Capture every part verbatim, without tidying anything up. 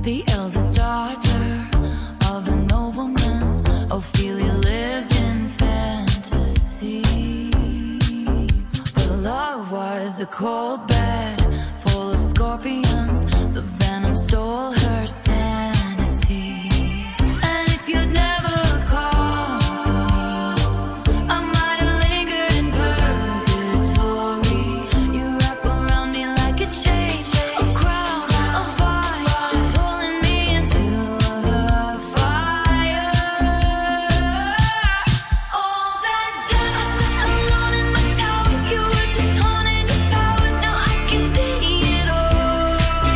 the eldest daughter of a nobleman. Ophelia lived in fantasy, but love was a cold bed full of scorpions. The venom stole her sanity. And if you'd never called for me, I might have lingered in purgatory. You wrap around me like a chain, a crown, a vine, pulling me into the fire. All that time I sat alone in my tower, you were just haunting your powers. Now I can see it all.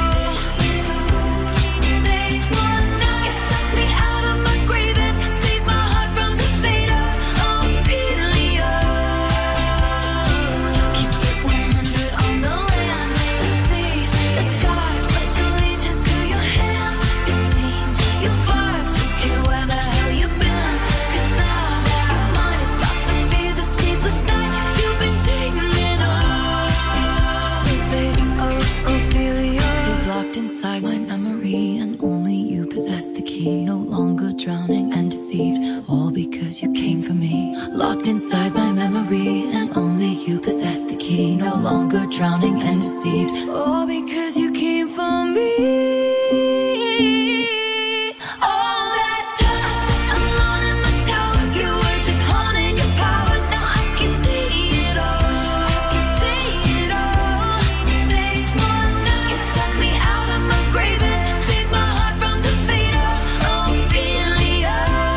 They want now, you dug me out of my grave and saved my heart from the fate of Ophelia. Keep it one hundred on the land, the sea, the sky, pledge allegiance to your hands, your team, your vibes, don't care where the hell you've been. 'Cause now you're mine, it's about to be the sleepless night you've been dreaming of. The fate of Ophelia is locked inside my memory, and only you possess the key. No longer drowning and deceived, all because you came for me. Locked inside my memory, and only you possess the key. No longer drowning and deceived, all because you came for me. All that time I sat alone in my tower, you were just haunting your powers. Now I can see it all. I can see it all. They want now, you dug me out of my grave and saved my heart from the fate of Ophelia.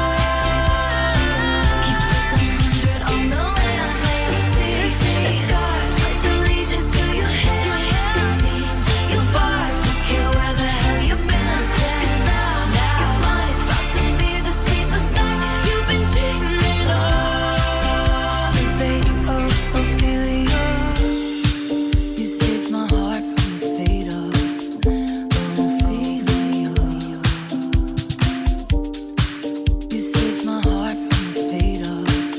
Keep it one hundred on the land, the sea, the sky, pledge allegiance to your hands, your team, your vibes, don't care where the hell you've been. 'Cause now you're mine, it's about to be the sleepless night you've been dreaming of. The fate of Ophelia, you saved my heart from the fate of Ophelia. You saved my heart from the fate of Ophelia.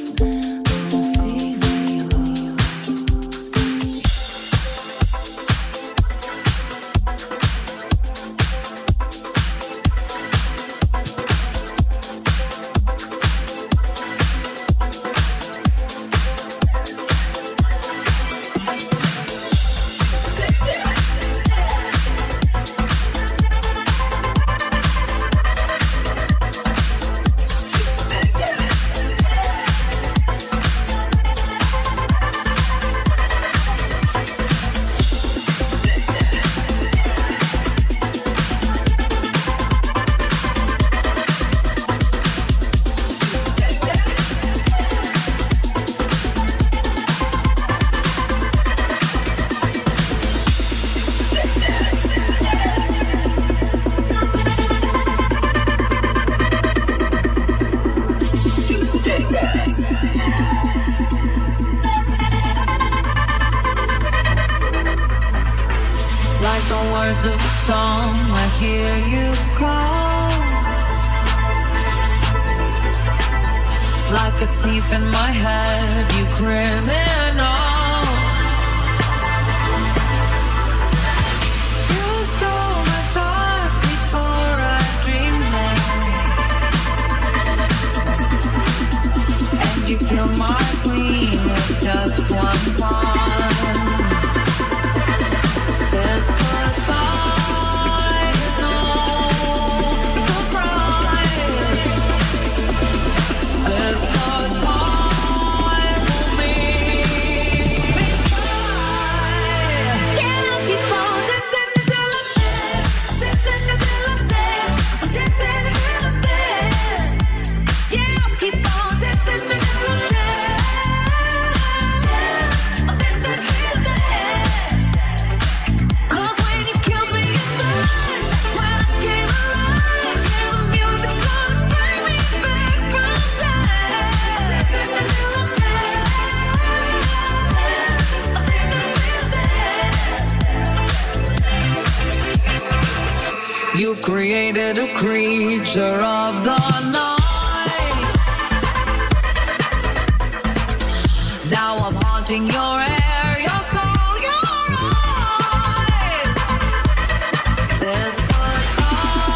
Like the words of a song, I hear you call. Like a thief in my head, you criminal. You stole my thoughts before I dreamed them, and you killed my queen with just one pawn. This goodbye is no surprise. This goodbye will make me cry. Yeah, I'll keep on dancing until I'm dead, dancing until I'm dead, I'm dancing until I'm dead. Yeah, I'll keep on dancing until I'm dead. Yeah, I'll dance until I'm dead. 'Cause when you killed me inside, when I came alive, yeah, the music's gonna bring me back from dead. Dancing until I'm dead. I'll dance until dead. You've created a creature of the night. Now I'm haunting your air, your soul, your eyes. This goodbye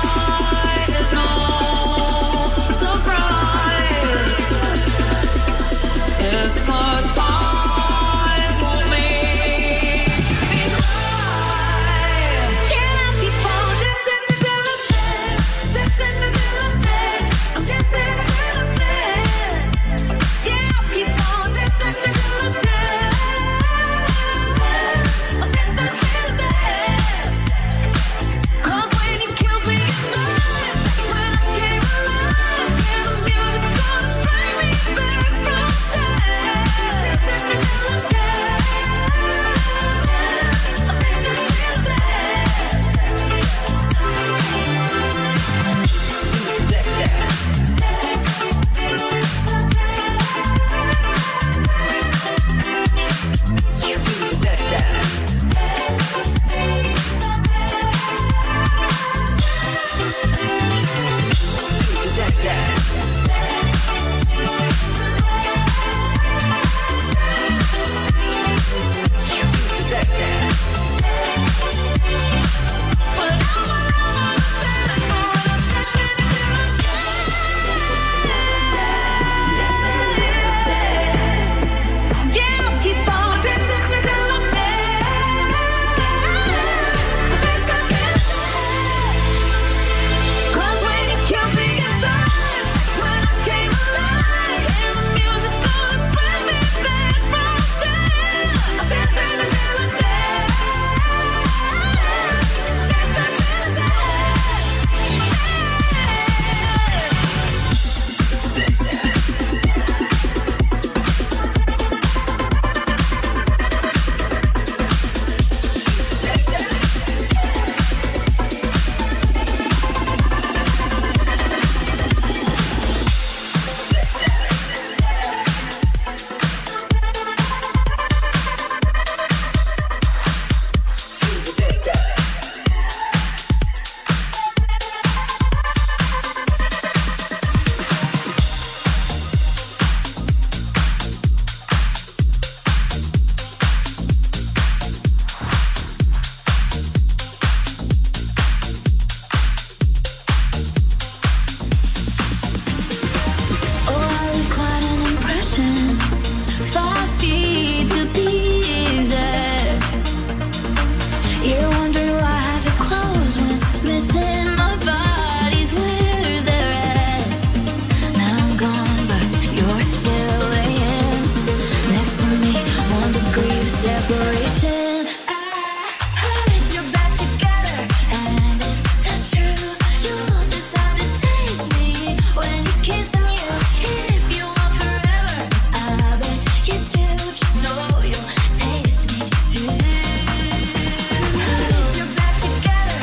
knows when missing my body's where they're at. Now I'm gone, but you're still laying next to me. One degree of separation. I hope you're back together, and if that's true, you'll just have to taste me when he's kissing you. If you want forever, I bet you do. Just know you'll taste me too. I hope you're back together.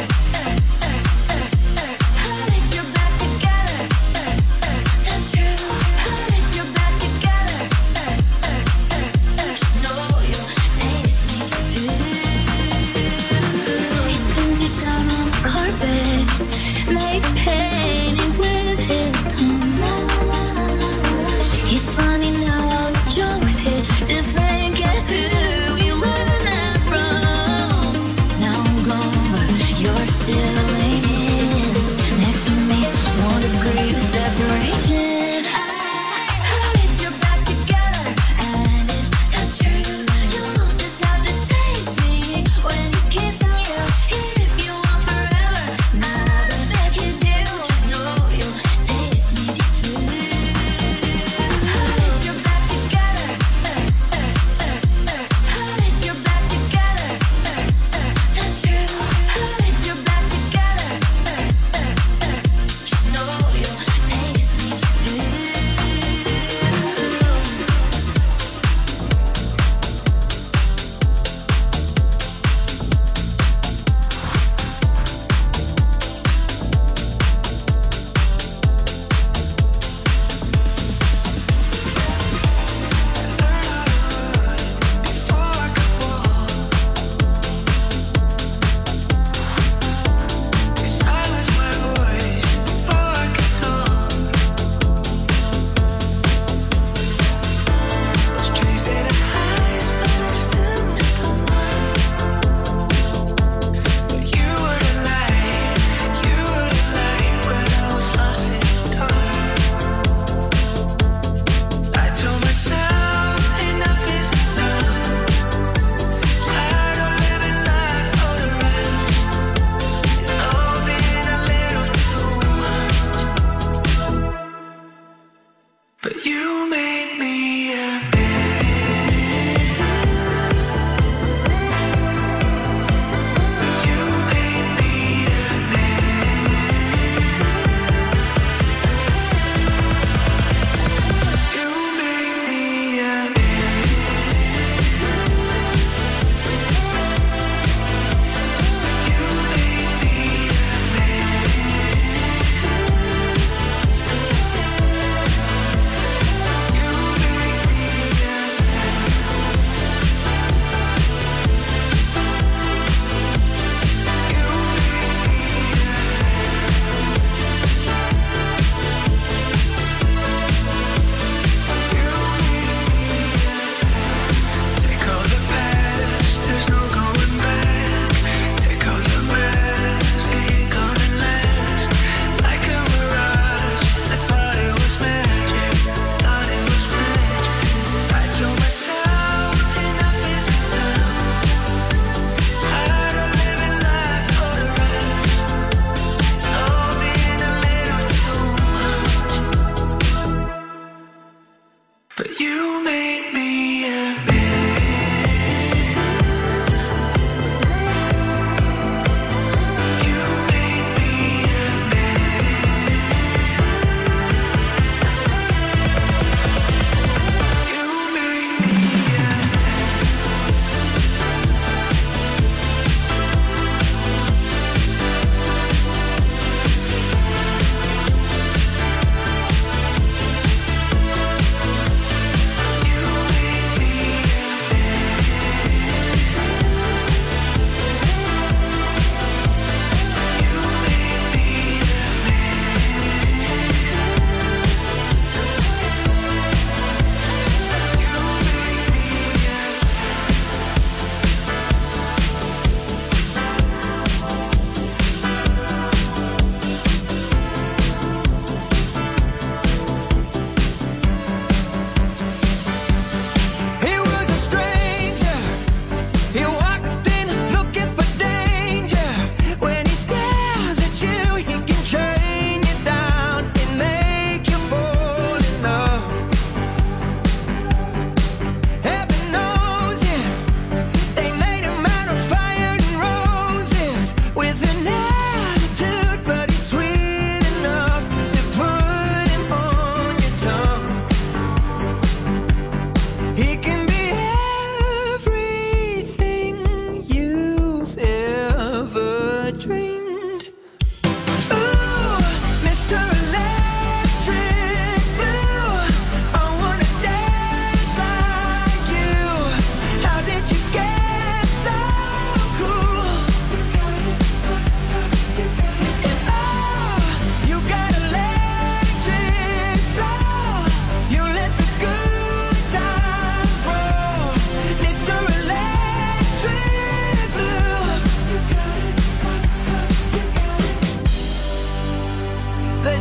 I hope you're back together. That's true. I hope you're back together. Just know you'll taste me too. He pins you down on the carpet, makes paintings with his tongue. He's funny now, all his jokes hit different. Guess who you learned that from? Now I'm gone, but you're still waiting next to me. One degree of separation. I hope you're back together, and if that's true, you'll just have to taste me when he's kissing you. If you want forever, I bet you do. Just know you'll taste me too. I hope you're back together. I hope you're back together. That's true. I hope you're back together.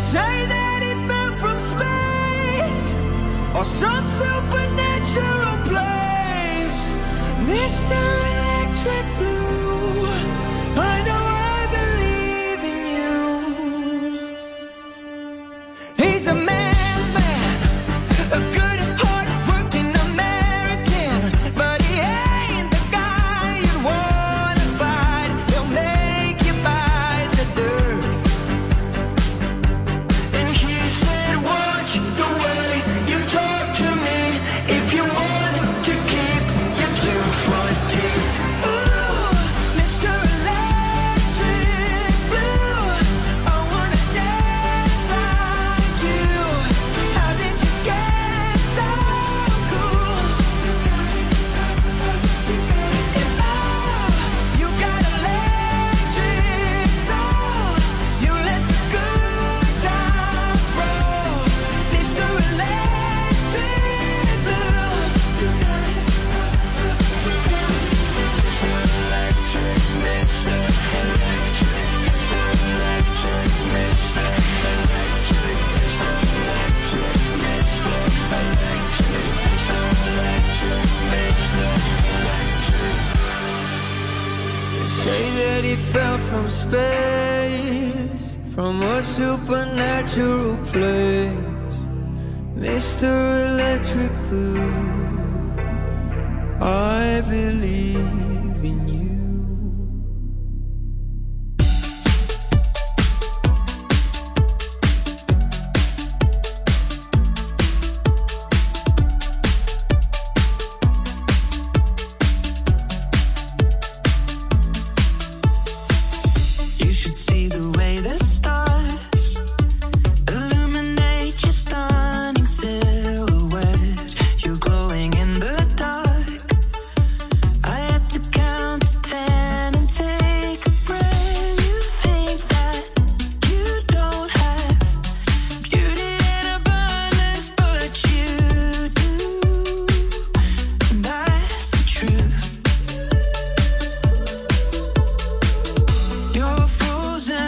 say that he fell from space or some supernatural place. Mister Electric Blue, I know I believe in you. He's a man's man, a good hard-working American, but he ain't the guy you'd wanna fight. He'll make you bite the dirt. And he said, watch the way you talk to me if you want to keep your two front teeth. Ooh, Mister Electric Blue, I wanna dance like you. How did you get so cool? And oh, you got electric soul. You let the good times roll. Mister Electric Blue, you got it. Mister Electric, Mister Electric, Mister Electric, Mister Electric, Mister Electric, Mister Electric, Mister Electric, Mister Electric. They say that he fell from space, from a supernatural place. Mister Electric Blue, I believe in you. You should see the way the stars illuminate your stunning silhouette. You're glowing in the dark. I had to count to ten and take a breath. You think that you don't have beauty in abundance, but you do. And that's the truth. You're frozen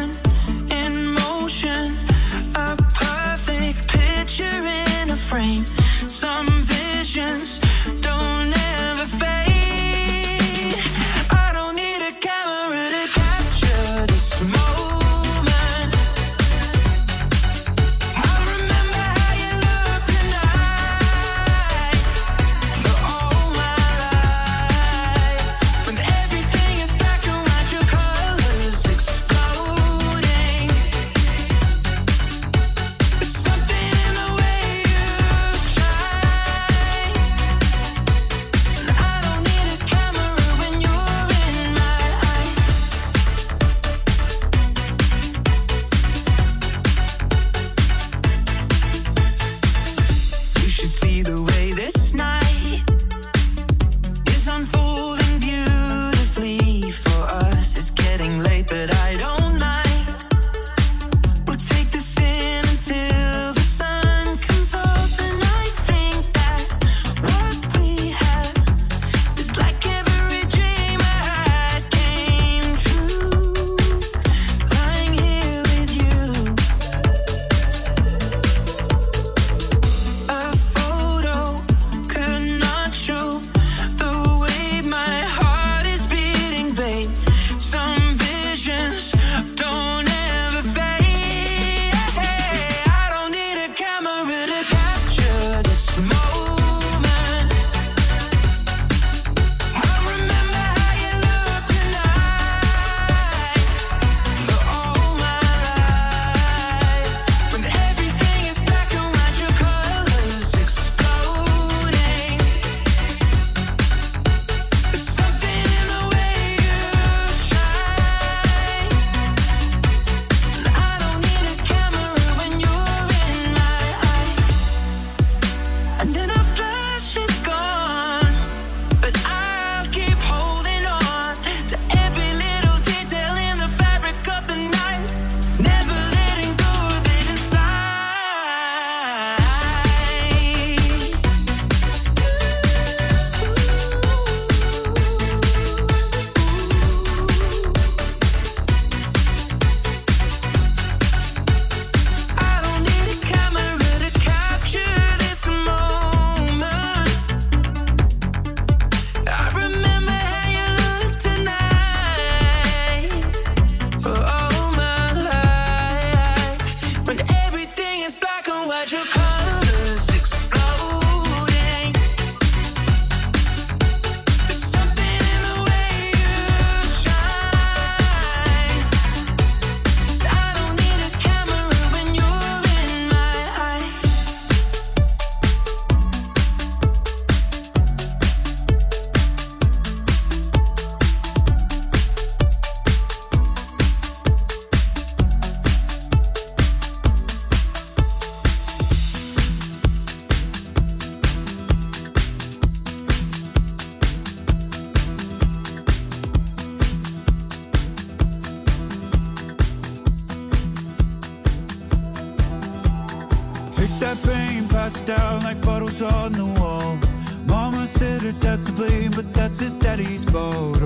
Take that pain, pass it down like bottles on the wall. Mama said her dad's to blame, but that's his daddy's fault.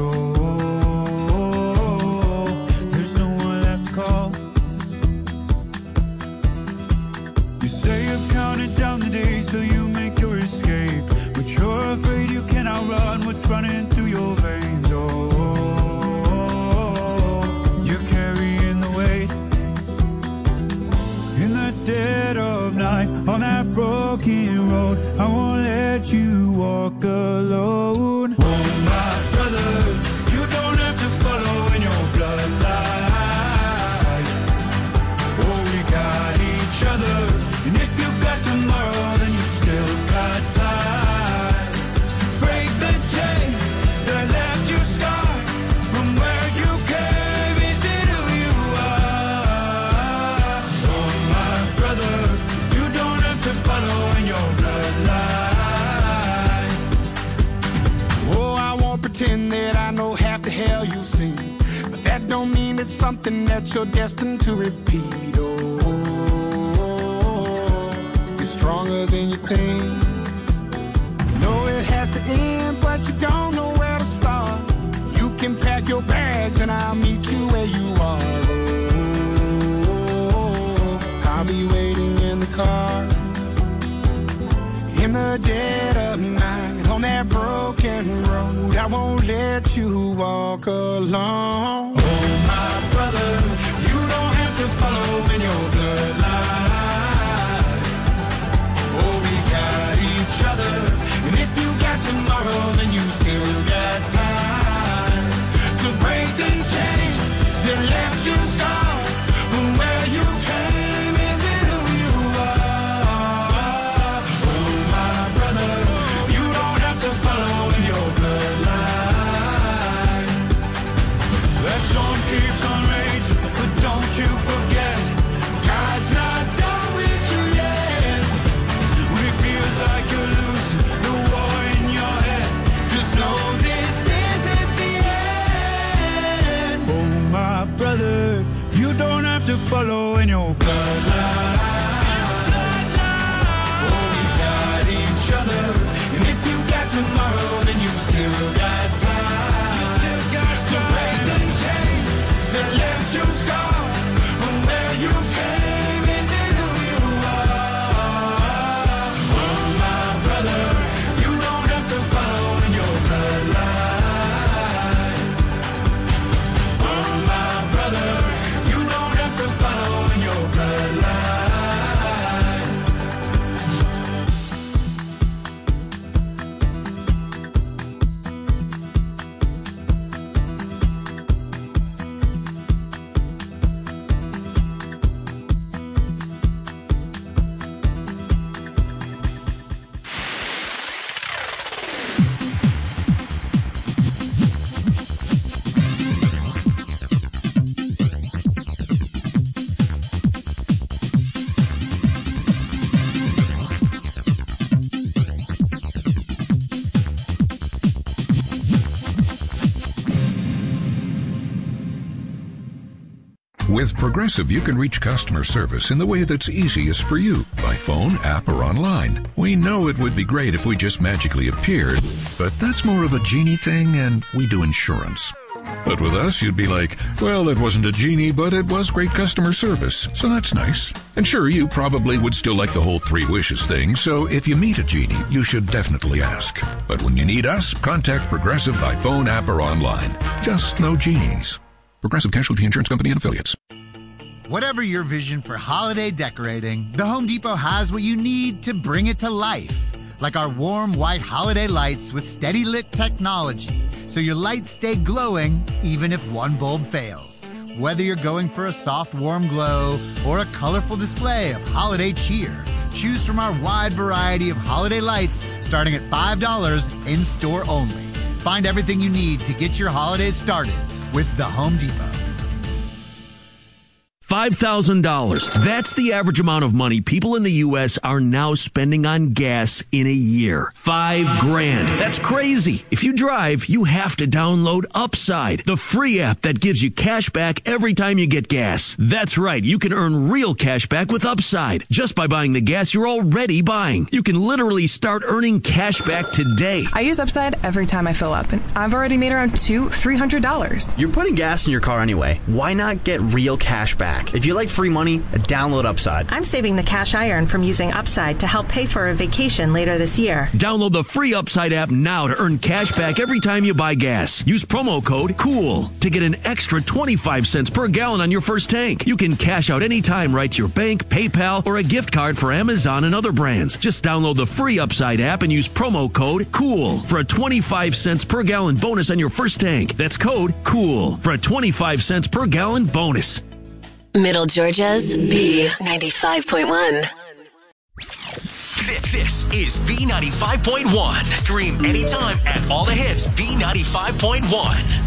Oh, there's no one left to call. You say you've counted down the days till you make your escape, but you're afraid you can outrun what's running through your veins. Oh, you're carrying the weight. In the dead of night, on that broken road, I won't let you walk alone. Oh, my brother, you don't have to follow in your bloodline. Oh, we got each other, and if you got tomorrow, then you still got time to break the chain that left you scarred from where you came. Is it who you are? Oh, my brother, you don't have to follow in your bloodline. Oh, I won't pretend that I know half the hell you've seen, but that don't mean it's something that you're destined to repeat. Oh, you're stronger than you think. You know it has to end, but you don't know where to start. You can pack your bags and I'll meet you where you are. Oh, I'll be waiting in the car. In the dead of night, on that broken road, I won't let you walk alone. Oh, my brother, you don't have to follow in your bloodline. Oh, we got each other, and if you got tomorrow, then you still got time to break these chains that left you scarred from where you came. Is it who you are? Oh, my brother, you don't have to follow in your bloodline. That storm keeps on raging, but don't you forget, God's not done with you yet. When it feels like you're losing the war in your head, just know this isn't the end. Oh, my brother, you don't have to follow in your bloodline. Oh, we got each other, and if you got tomorrow, then you still got time to break the chains that left you scarred from where you came. Is it who you are? Oh, my brother, you don't have to follow in your bloodline. Oh, my brother, you don't have to follow in your bloodline. With Progressive, you can reach customer service in the way that's easiest for you, by phone, app, or online. We know it would be great if we just magically appeared, but that's more of a genie thing, and we do insurance. But with us, you'd be like, well, it wasn't a genie, but it was great customer service, so that's nice. And sure, you probably would still like the whole three wishes thing, so if you meet a genie, you should definitely ask. But when you need us, contact Progressive by phone, app, or online. Just no genies. Progressive Casualty Insurance Company and Affiliates. Whatever your vision for holiday decorating, the Home Depot has what you need to bring it to life. Like our warm white holiday lights with steady lit technology, so your lights stay glowing even if one bulb fails. Whether you're going for a soft, warm glow or a colorful display of holiday cheer, choose from our wide variety of holiday lights starting at five dollars in-store only. Find everything you need to get your holidays started with the Home Depot. five thousand dollars. That's the average amount of money people in the U S are now spending on gas in a year. Five grand. That's crazy. If you drive, you have to download Upside, the free app that gives you cash back every time you get gas. That's right. You can earn real cash back with Upside just by buying the gas you're already buying. You can literally start earning cash back today. I use Upside every time I fill up, and I've already made around two, three hundred dollars. You're putting gas in your car anyway. Why not get real cash back? If you like free money, download Upside. I'm saving the cash I earn from using Upside to help pay for a vacation later this year. Download the free Upside app now to earn cash back every time you buy gas. Use promo code COOL to get an extra twenty-five cents per gallon on your first tank. You can cash out anytime right to your bank, PayPal, or a gift card for Amazon and other brands. Just download the free Upside app and use promo code COOL for a twenty-five cents per gallon bonus on your first tank. That's code COOL for a twenty-five cents per gallon bonus. Middle Georgia's B ninety-five point one. This, this is B ninety-five point one. Stream anytime at all the hits B ninety-five point one.